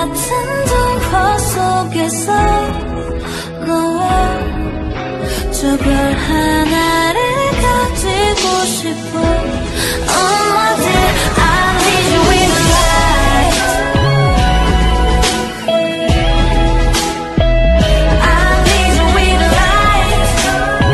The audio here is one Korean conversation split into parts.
같은 동화 속에서 너와 저 별 하나를 가지고 싶어. Oh my dear, I need you in my life. I need you in my life.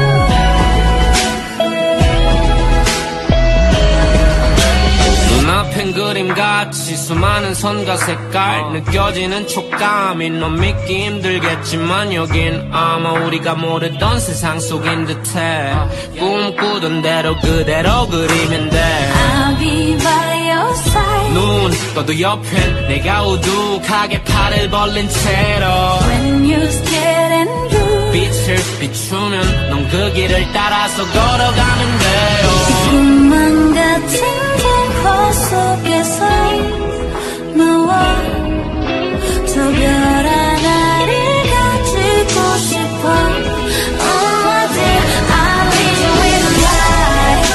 눈앞엔 그림같이 수많은 선과 색깔 느껴지는 촉감이 넌 믿기 힘들겠지만 여긴 아마 우리가 모르던 세상 속인 듯해. 꿈꾸던 대로 그대로 그리면 돼. I'll be by your side. 눈 떠도 옆엔 내가 우두하게 팔을 벌린 채로 When you're scared and blue, 빛을 비추면 넌 그 길을 따라서 걸어가면 돼요. 꿈만 같은 동화 속에서 너와 저 별 하나를 가지고 싶어. Oh my dear, I need you in my life.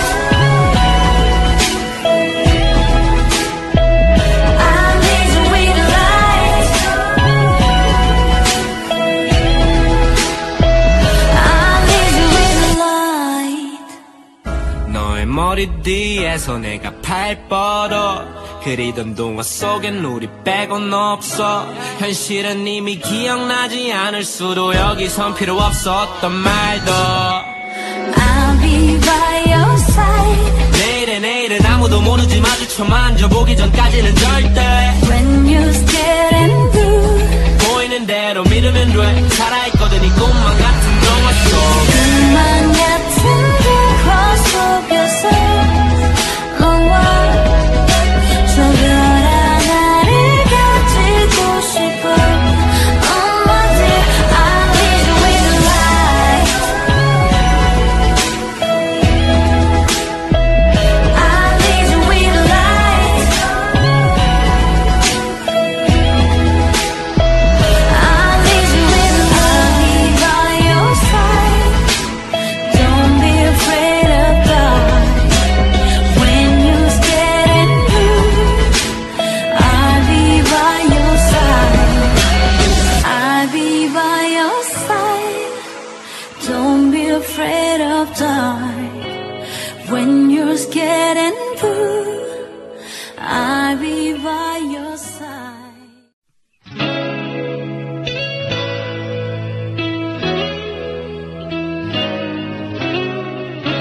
I need you in my life. I need you in my light. 너의 머리 뒤에서 내가 팔 뻗어 그리던 동화 속엔 우리 빼곤 없어. 현실은 이미 기억나지 않을 수도 여기선 필요 없어 어떤 말도. I'll be by your side. 내일은 아무도 모르지 마주쳐 만져보기 전까지는 절대. When you